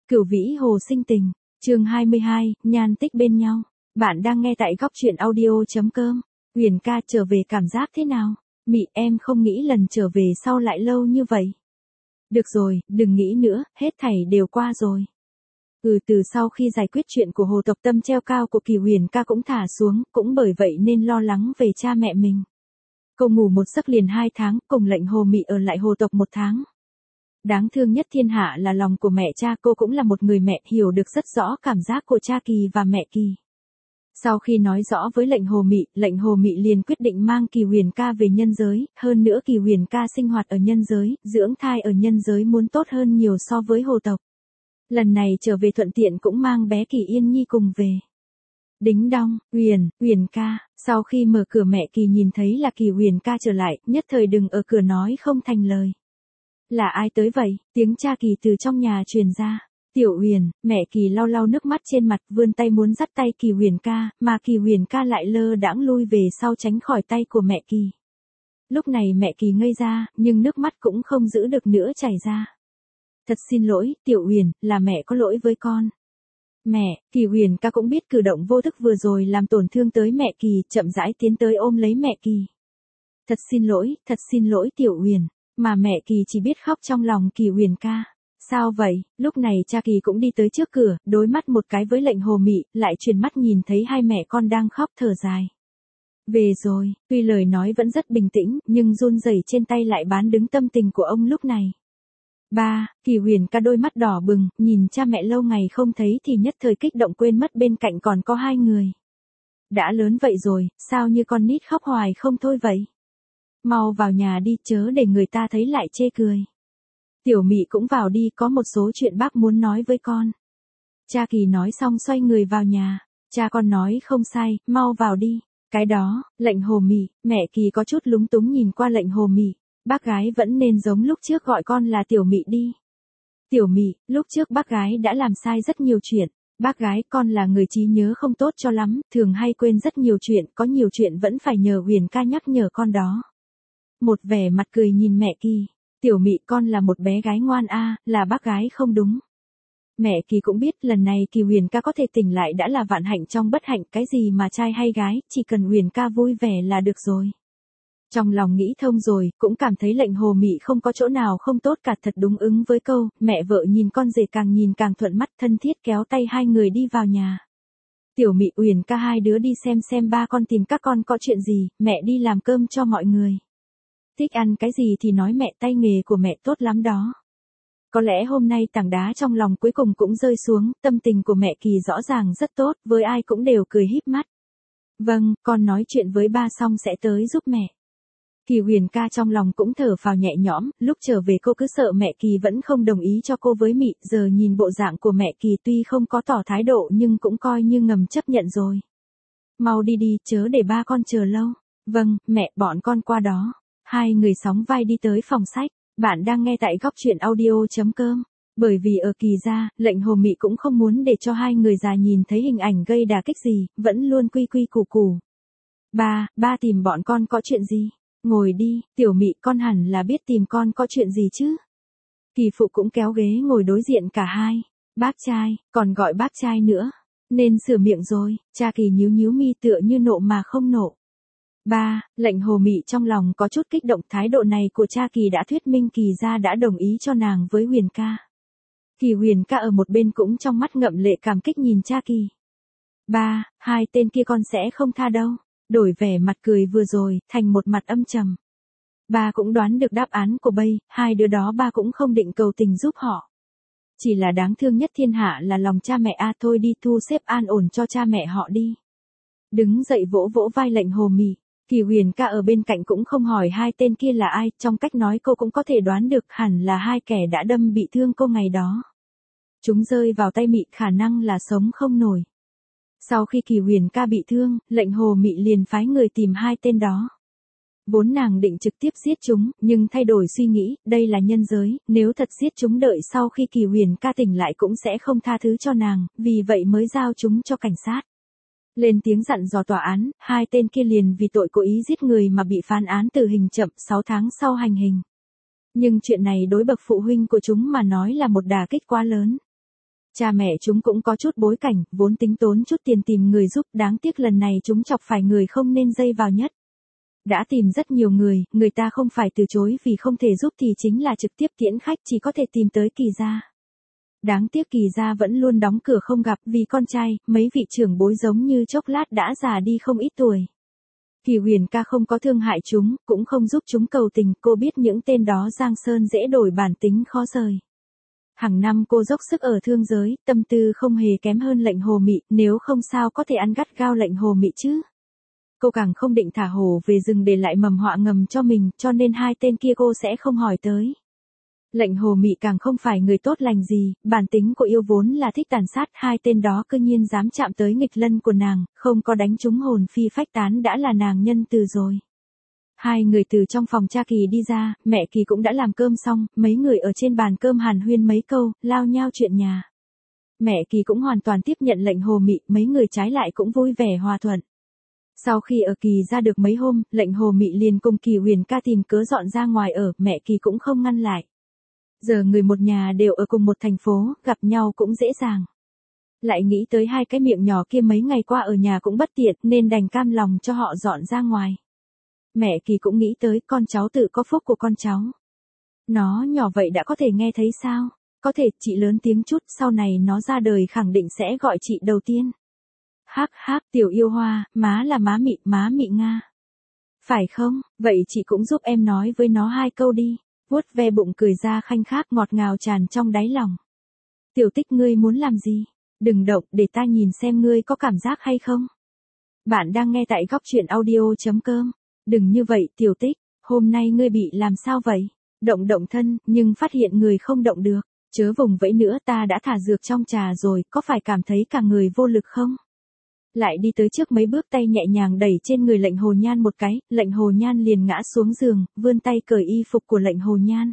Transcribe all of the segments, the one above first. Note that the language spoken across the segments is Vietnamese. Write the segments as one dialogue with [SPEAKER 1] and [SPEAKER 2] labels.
[SPEAKER 1] Cửu Vĩ Hồ Sinh Tình, chương 22, nhan tích bên nhau. Bạn đang nghe tại góc truyện audio.com. Huyền ca trở về cảm giác thế nào? Mị em không nghĩ lần trở về sau lại lâu như vậy. Được rồi, đừng nghĩ nữa, hết thảy đều qua rồi. Từ sau khi giải quyết chuyện của hồ tộc tâm treo cao của Kỳ Huyền ca cũng thả xuống, cũng bởi vậy nên lo lắng về cha mẹ mình. Cô ngủ một giấc liền 2 tháng, cùng lệnh Hồ Mị ở lại hồ tộc 1 tháng. Đáng thương nhất thiên hạ là lòng của mẹ cha, cô cũng là một người mẹ hiểu được rất rõ cảm giác của cha Kỳ và mẹ Kỳ. Sau khi nói rõ với lệnh Hồ Mị liền quyết định mang Kỳ Huyền ca về nhân giới, hơn nữa Kỳ Huyền ca sinh hoạt ở nhân giới, dưỡng thai ở nhân giới muốn tốt hơn nhiều so với hồ tộc. Lần này trở về thuận tiện cũng mang bé Kỳ Yên Nhi cùng về. Đính đong, Huyền ca, sau khi mở cửa mẹ Kỳ nhìn thấy là Kỳ Huyền ca trở lại, nhất thời đừng ở cửa nói không thành lời. Là ai tới vậy? Tiếng cha Kỳ từ trong nhà truyền ra. Tiểu Huyền, mẹ Kỳ lau lau nước mắt trên mặt, vươn tay muốn dắt tay Kỳ Huyền ca, mà Kỳ Huyền ca lại lơ đãng lui về sau tránh khỏi tay của mẹ Kỳ. Lúc này mẹ Kỳ ngây ra, nhưng nước mắt cũng không giữ được nữa chảy ra. Thật xin lỗi, Tiểu Huyền, là mẹ có lỗi với con. Mẹ, Kỳ Huyền ca cũng biết cử động vô thức vừa rồi làm tổn thương tới mẹ Kỳ, chậm rãi tiến tới ôm lấy mẹ Kỳ. Thật xin lỗi Tiểu Huyền. Mà mẹ Kỳ chỉ biết khóc trong lòng Kỳ Huyền ca. Sao vậy? Lúc này cha Kỳ cũng đi tới trước cửa, đối mắt một cái với lệnh Hồ Mị, lại chuyển mắt nhìn thấy hai mẹ con đang khóc thở dài. Về rồi, tuy lời nói vẫn rất bình tĩnh, nhưng run rẩy trên tay lại bán đứng tâm tình của ông lúc này. Ba, Kỳ Huyền ca đôi mắt đỏ bừng, nhìn cha mẹ lâu ngày không thấy thì nhất thời kích động quên mất bên cạnh còn có 2 người. Đã lớn vậy rồi, sao như con nít khóc hoài không thôi vậy? Mau vào nhà đi, chớ để người ta thấy lại chê cười. Tiểu Mị cũng vào đi, có một số chuyện bác muốn nói với con. Cha Kỳ nói xong xoay người vào nhà. Cha con nói không sai, mau vào đi. Cái đó, lệnh Hồ Mị, mẹ Kỳ có chút lúng túng nhìn qua lệnh Hồ Mị. Bác gái vẫn nên giống lúc trước gọi con là Tiểu Mị đi. Tiểu Mị, lúc trước bác gái đã làm sai rất nhiều chuyện. Bác gái, con là người trí nhớ không tốt cho lắm, thường hay quên rất nhiều chuyện, có nhiều chuyện vẫn phải nhờ Huyền ca nhắc nhở con đó. Một vẻ mặt cười nhìn mẹ Kỳ. Tiểu Mị, con là một bé gái ngoan a, là bác gái không đúng. Mẹ Kỳ cũng biết lần này Kỳ Huyền ca có thể tỉnh lại đã là vạn hạnh trong bất hạnh, cái gì mà trai hay gái, chỉ cần Huyền ca vui vẻ là được rồi. Trong lòng nghĩ thông rồi, cũng cảm thấy lệnh Hồ Mị không có chỗ nào không tốt cả, thật đúng ứng với câu, mẹ vợ nhìn con rể càng nhìn càng thuận mắt, thân thiết kéo tay 2 người đi vào nhà. Tiểu Mị, Huyền ca, 2 đứa đi xem ba con tìm các con có chuyện gì, mẹ đi làm cơm cho mọi người. Thích ăn cái gì thì nói mẹ, tay nghề của mẹ tốt lắm đó. Có lẽ hôm nay tảng đá trong lòng cuối cùng cũng rơi xuống, tâm tình của mẹ Kỳ rõ ràng rất tốt, với ai cũng đều cười híp mắt. Vâng, con nói chuyện với ba xong sẽ tới giúp mẹ. Kỳ Huyền ca trong lòng cũng thở phào nhẹ nhõm, lúc trở về cô cứ sợ mẹ Kỳ vẫn không đồng ý cho cô với Mị, giờ nhìn bộ dạng của mẹ Kỳ tuy không có tỏ thái độ nhưng cũng coi như ngầm chấp nhận rồi. Mau đi đi, chớ để ba con chờ lâu. Vâng, mẹ, bọn con qua đó. 2 người sóng vai đi tới phòng sách. Bạn đang nghe tại góc truyện audio.com. Bởi vì ở Kỳ gia, lệnh Hồ Mị cũng không muốn để cho 2 người già nhìn thấy hình ảnh gây đả kích gì, vẫn luôn quy quy củ củ. Ba tìm bọn con có chuyện gì? Ngồi đi, Tiểu Mị, con hẳn là biết tìm con có chuyện gì chứ. Kỳ phụ cũng kéo ghế ngồi đối diện cả hai. Bác trai, còn gọi bác trai nữa. Nên sửa miệng rồi, cha Kỳ nhíu mi tựa như nộ mà không nộ. Lệnh Hồ Mị trong lòng có chút kích động, thái độ này của cha Kỳ đã thuyết minh Kỳ gia đã đồng ý cho nàng với Huyền ca. Kỳ Huyền ca ở một bên cũng trong mắt ngậm lệ cảm kích nhìn cha Kỳ. 2 tên kia con sẽ không tha đâu. Đổi vẻ mặt cười vừa rồi, thành một mặt âm trầm. Ba cũng đoán được đáp án của bây, 2 đứa đó ba cũng không định cầu tình giúp họ. Chỉ là đáng thương nhất thiên hạ là lòng cha mẹ a, thôi đi thu xếp an ổn cho cha mẹ họ đi. Đứng dậy vỗ vỗ vai lệnh Hồ Mị. Kỳ Huyền ca ở bên cạnh cũng không hỏi 2 tên kia là ai, trong cách nói cô cũng có thể đoán được hẳn là 2 kẻ đã đâm bị thương cô ngày đó. Chúng rơi vào tay Mị, khả năng là sống không nổi. Sau khi Kỳ Huyền ca bị thương, lệnh Hồ Mị liền phái người tìm 2 tên đó. Vốn nàng định trực tiếp giết chúng, nhưng thay đổi suy nghĩ, đây là nhân giới, nếu thật giết chúng đợi sau khi Kỳ Huyền ca tỉnh lại cũng sẽ không tha thứ cho nàng, vì vậy mới giao chúng cho cảnh sát. Lên tiếng dặn dò tòa án, 2 tên kia liền vì tội cố ý giết người mà bị phán án tử hình chậm 6 tháng sau hành hình. Nhưng chuyện này đối bậc phụ huynh của chúng mà nói là một đả kích quá lớn. Cha mẹ chúng cũng có chút bối cảnh, vốn tính tốn chút tiền tìm người giúp, đáng tiếc lần này chúng chọc phải người không nên dây vào nhất. Đã tìm rất nhiều người ta không phải từ chối vì không thể giúp thì chính là trực tiếp tiễn khách, chỉ có thể tìm tới Kỳ gia. Đáng tiếc Kỳ gia vẫn luôn đóng cửa không gặp, vì con trai, mấy vị trưởng bối giống như chốc lát đã già đi không ít tuổi. Kỳ Huyền ca không có thương hại chúng, cũng không giúp chúng cầu tình, cô biết những tên đó giang sơn dễ đổi, bản tính khó rời. Hàng năm cô dốc sức ở thương giới, tâm tư không hề kém hơn Lệnh Hồ Mị, nếu không sao có thể ăn gắt gao Lệnh Hồ Mị chứ. Cô càng không định thả hổ về rừng để lại mầm họa ngầm cho mình, cho nên hai tên kia cô sẽ không hỏi tới. Lệnh Hồ Mị càng không phải người tốt lành gì, bản tính của yêu vốn là thích tàn sát, hai tên đó cư nhiên dám chạm tới nghịch lân của nàng, không có đánh trúng hồn phi phách tán đã là nàng nhân từ rồi. Hai người từ trong phòng cha Kỳ đi ra, mẹ Kỳ cũng đã làm cơm xong, mấy người ở trên bàn cơm hàn huyên mấy câu, lao nhao chuyện nhà. Mẹ Kỳ cũng hoàn toàn tiếp nhận Lệnh Hồ Mị, mấy người trái lại cũng vui vẻ hòa thuận. Sau khi ở Kỳ ra được mấy hôm, Lệnh Hồ Mị liền cùng Kỳ Huyền ca tìm cớ dọn ra ngoài ở, mẹ Kỳ cũng không ngăn lại. Giờ người một nhà đều ở cùng một thành phố, gặp nhau cũng dễ dàng. Lại nghĩ tới hai cái miệng nhỏ kia mấy ngày qua ở nhà cũng bất tiện nên đành cam lòng cho họ dọn ra ngoài. Mẹ Kỳ cũng nghĩ tới con cháu tự có phúc của con cháu. Nó nhỏ vậy đã có thể nghe thấy sao? Có thể chị lớn tiếng chút, sau này nó ra đời khẳng định sẽ gọi chị đầu tiên. Hắc hắc, tiểu yêu hoa, má là má mị Nga. Phải không, vậy chị cũng giúp em nói với nó hai câu đi. Vuốt ve bụng cười ra khanh khác ngọt ngào tràn trong đáy lòng. Tiểu Tích ngươi muốn làm gì? Đừng động để ta nhìn xem ngươi có cảm giác hay không. Bạn đang nghe tại góc truyện audio.com. Đừng như vậy Tiểu Tích, hôm nay ngươi bị làm sao vậy? Động thân, nhưng phát hiện người không động được. Chớ vùng vẫy nữa, ta đã thả dược trong trà rồi, có phải cảm thấy cả người vô lực không? Lại đi tới trước mấy bước, tay nhẹ nhàng đẩy trên người Lệnh Hồ Nhan một cái, Lệnh Hồ Nhan liền ngã xuống giường, vươn tay cởi y phục của Lệnh Hồ Nhan.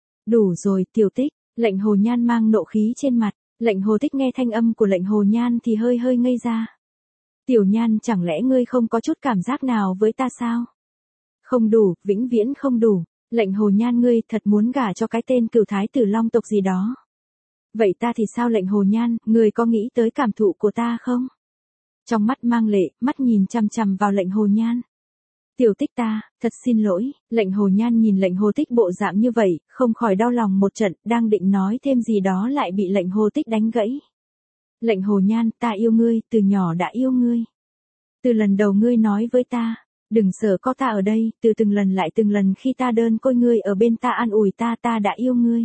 [SPEAKER 1] Đủ rồi Tiểu Tích, Lệnh Hồ Nhan mang nộ khí trên mặt, Lệnh Hồ Tích nghe thanh âm của Lệnh Hồ Nhan thì hơi ngây ra. Tiểu Nhan, chẳng lẽ ngươi không có chút cảm giác nào với ta sao? Không đủ, vĩnh viễn không đủ. Lệnh Hồ Nhan, ngươi thật muốn gả cho cái tên cửu thái tử Long tộc gì đó. Vậy ta thì sao Lệnh Hồ Nhan, ngươi có nghĩ tới cảm thụ của ta không? Trong mắt mang lệ, mắt nhìn chằm chằm vào Lệnh Hồ Nhan. Tiểu Tích ta, thật xin lỗi. Lệnh Hồ Nhan nhìn Lệnh Hồ Tích bộ dạng như vậy, không khỏi đau lòng một trận, đang định nói thêm gì đó lại bị Lệnh Hồ Tích đánh gãy. Lệnh Hồ Nhan, ta yêu ngươi, từ nhỏ đã yêu ngươi. Từ lần đầu ngươi nói với ta, đừng sợ có ta ở đây, từ từng lần lại từng lần khi ta đơn côi ngươi ở bên ta an ủi ta đã yêu ngươi.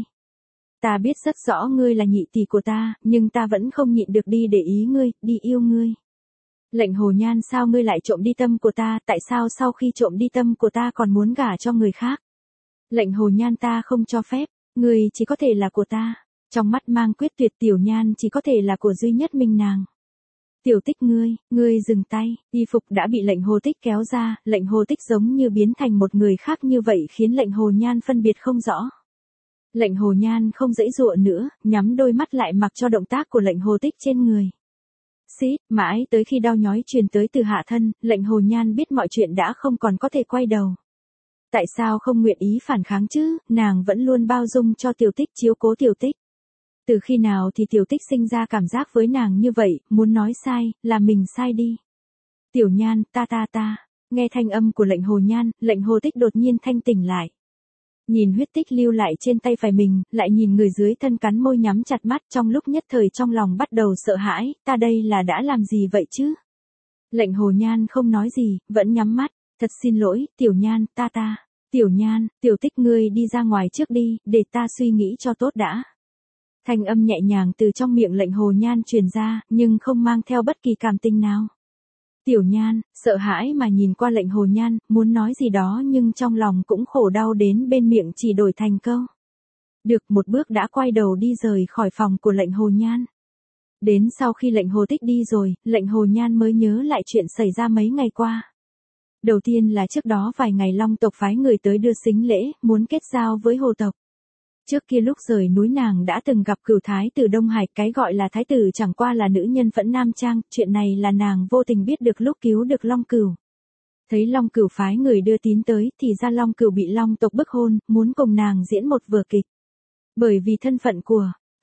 [SPEAKER 1] Ta biết rất rõ ngươi là nhị tỷ của ta, nhưng ta vẫn không nhịn được đi để ý ngươi, đi yêu ngươi. Lệnh Hồ Nhan, sao ngươi lại trộm đi tâm của ta, tại sao sau khi trộm đi tâm của ta còn muốn gả cho người khác? Lệnh Hồ Nhan, ta không cho phép, ngươi chỉ có thể là của ta. Trong mắt mang quyết tuyệt, Tiểu Nhan chỉ có thể là của duy nhất mình nàng. Tiểu Tích ngươi dừng tay, y phục đã bị Lệnh Hồ Tích kéo ra, Lệnh Hồ Tích giống như biến thành một người khác như vậy khiến Lệnh Hồ Nhan phân biệt không rõ. Lệnh Hồ Nhan không giãy giụa nữa, nhắm đôi mắt lại mặc cho động tác của Lệnh Hồ Tích trên người. Xít, mãi tới khi đau nhói truyền tới từ hạ thân, Lệnh Hồ Nhan biết mọi chuyện đã không còn có thể quay đầu. Tại sao không nguyện ý phản kháng chứ, nàng vẫn luôn bao dung cho Tiểu Tích, chiếu cố Tiểu Tích. Từ khi nào thì Tiểu Tích sinh ra cảm giác với nàng như vậy, muốn nói sai, là mình sai đi. Tiểu Nhan, ta. Nghe thanh âm của Lệnh Hồ Nhan, Lệnh Hồ Tích đột nhiên thanh tỉnh lại. Nhìn huyết tích lưu lại trên tay phải mình, lại nhìn người dưới thân cắn môi nhắm chặt mắt, trong lúc nhất thời trong lòng bắt đầu sợ hãi, ta đây là đã làm gì vậy chứ? Lệnh Hồ Nhan không nói gì, vẫn nhắm mắt, thật xin lỗi, Tiểu Nhan, ta. Tiểu Nhan, Tiểu Tích ngươi đi ra ngoài trước đi, để ta suy nghĩ cho tốt đã. Thanh âm nhẹ nhàng từ trong miệng Lệnh Hồ Nhan truyền ra, nhưng không mang theo bất kỳ cảm tình nào. Tiểu Nhan, sợ hãi mà nhìn qua Lệnh Hồ Nhan, muốn nói gì đó nhưng trong lòng cũng khổ đau đến bên miệng chỉ đổi thành câu. Được, một bước đã quay đầu đi rời khỏi phòng của Lệnh Hồ Nhan. Đến sau khi Lệnh Hồ Tích đi rồi, Lệnh Hồ Nhan mới nhớ lại chuyện xảy ra mấy ngày qua. Đầu tiên là trước đó vài ngày Long tộc phái người tới đưa sính lễ, muốn kết giao với Hồ tộc. Trước kia lúc rời núi nàng đã từng gặp cửu thái tử Đông Hải, cái gọi là thái tử chẳng qua là nữ nhân phẫn nam trang, chuyện này là nàng vô tình biết được lúc cứu được Long Cửu. Thấy Long Cửu phái người đưa tín tới thì ra Long Cửu bị Long tộc bức hôn, muốn cùng nàng diễn một vở kịch. Bởi vì thân phận của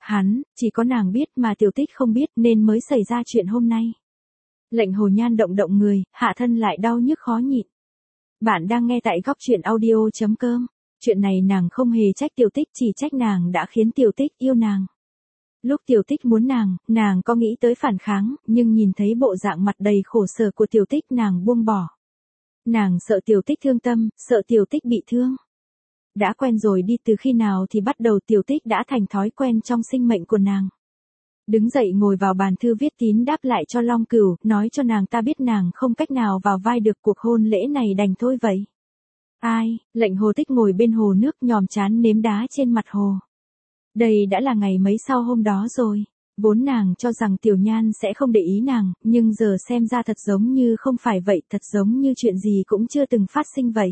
[SPEAKER 1] chỉ có nàng biết mà Tiểu Tích không biết nên mới xảy ra chuyện hôm nay. Lệnh Hồ Nhan động động người, hạ thân lại đau nhức khó nhịn. Bạn đang nghe tại góc truyện audio.com. Chuyện này nàng không hề trách Tiểu Tích, chỉ trách nàng đã khiến Tiểu Tích yêu nàng. Lúc Tiểu Tích muốn nàng có nghĩ tới phản kháng, nhưng nhìn thấy bộ dạng mặt đầy khổ sở của Tiểu Tích nàng buông bỏ. Nàng sợ Tiểu Tích thương tâm, sợ Tiểu Tích bị thương. Đã quen rồi đi từ khi nào thì bắt đầu Tiểu Tích đã thành thói quen trong sinh mệnh của nàng. Đứng dậy ngồi vào bàn thư viết tín đáp lại cho Long Cửu, nói cho nàng ta biết nàng không cách nào vào vai được cuộc hôn lễ này đành thôi vậy. Lệnh Hồ Tích ngồi bên hồ nước nhòm chán nếm đá trên mặt hồ. Đây đã là ngày mấy sau hôm đó rồi. Vốn nàng cho rằng Tiểu Nhan sẽ không để ý nàng, nhưng giờ xem ra thật giống như không phải vậy, thật giống như chuyện gì cũng chưa từng phát sinh vậy.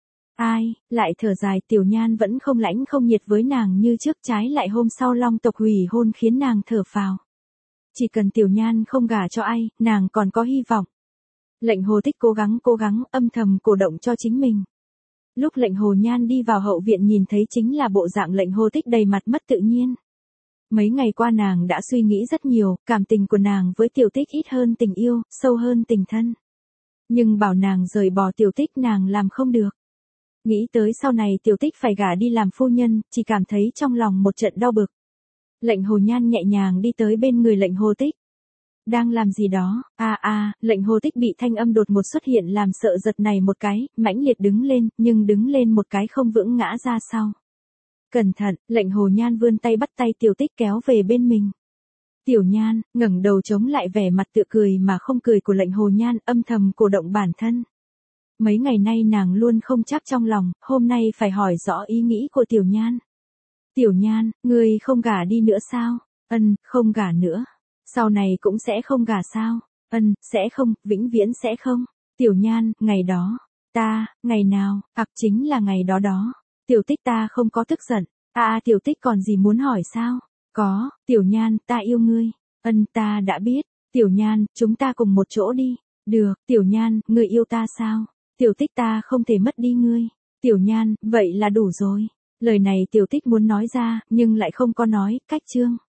[SPEAKER 1] Lại thở dài, Tiểu Nhan vẫn không lãnh không nhiệt với nàng như trước, trái lại hôm sau Long tộc hủy hôn khiến nàng thở phào. Chỉ cần Tiểu Nhan không gả cho ai, nàng còn có hy vọng. Lệnh Hồ Tích cố gắng âm thầm cổ động cho chính mình. Lúc Lệnh Hồ Nhan đi vào hậu viện nhìn thấy chính là bộ dạng Lệnh Hồ Tích đầy mặt mất tự nhiên. Mấy ngày qua nàng đã suy nghĩ rất nhiều, cảm tình của nàng với Tiểu Tích ít hơn tình yêu, sâu hơn tình thân. Nhưng bảo nàng rời bỏ Tiểu Tích nàng làm không được. Nghĩ tới sau này Tiểu Tích phải gả đi làm phu nhân, chỉ cảm thấy trong lòng một trận đau bực. Lệnh Hồ Nhan nhẹ nhàng đi tới bên người Lệnh Hồ Tích. Đang làm gì đó? Lệnh Hồ Tích bị thanh âm đột ngột xuất hiện làm sợ giật này một cái, mãnh liệt đứng lên, nhưng đứng lên một cái không vững ngã ra sau. Cẩn thận, Lệnh Hồ Nhan vươn tay bắt tay Tiểu Tích kéo về bên mình. Tiểu Nhan, ngẩng đầu chống lại vẻ mặt tựa cười mà không cười của Lệnh Hồ Nhan, âm thầm cổ động bản thân. Mấy ngày nay nàng luôn không chắc trong lòng, hôm nay phải hỏi rõ ý nghĩ của Tiểu Nhan. Tiểu Nhan, ngươi không gả đi nữa sao? Không gả nữa. Sau này cũng sẽ không gả sao? Sẽ không, vĩnh viễn sẽ không. Tiểu Nhan, ngày đó. Ngày nào? Chính là ngày đó đó. Tiểu Tích ta không có tức giận. Tiểu Tích còn gì muốn hỏi sao? Có, Tiểu Nhan, ta yêu ngươi. Ta đã biết. Tiểu Nhan, chúng ta cùng một chỗ đi. Được, Tiểu Nhan, ngươi yêu ta sao? Tiểu Tích ta không thể mất đi ngươi. Tiểu Nhan, vậy là đủ rồi. Lời này Tiểu Tích muốn nói ra, nhưng lại không có nói, cách chương.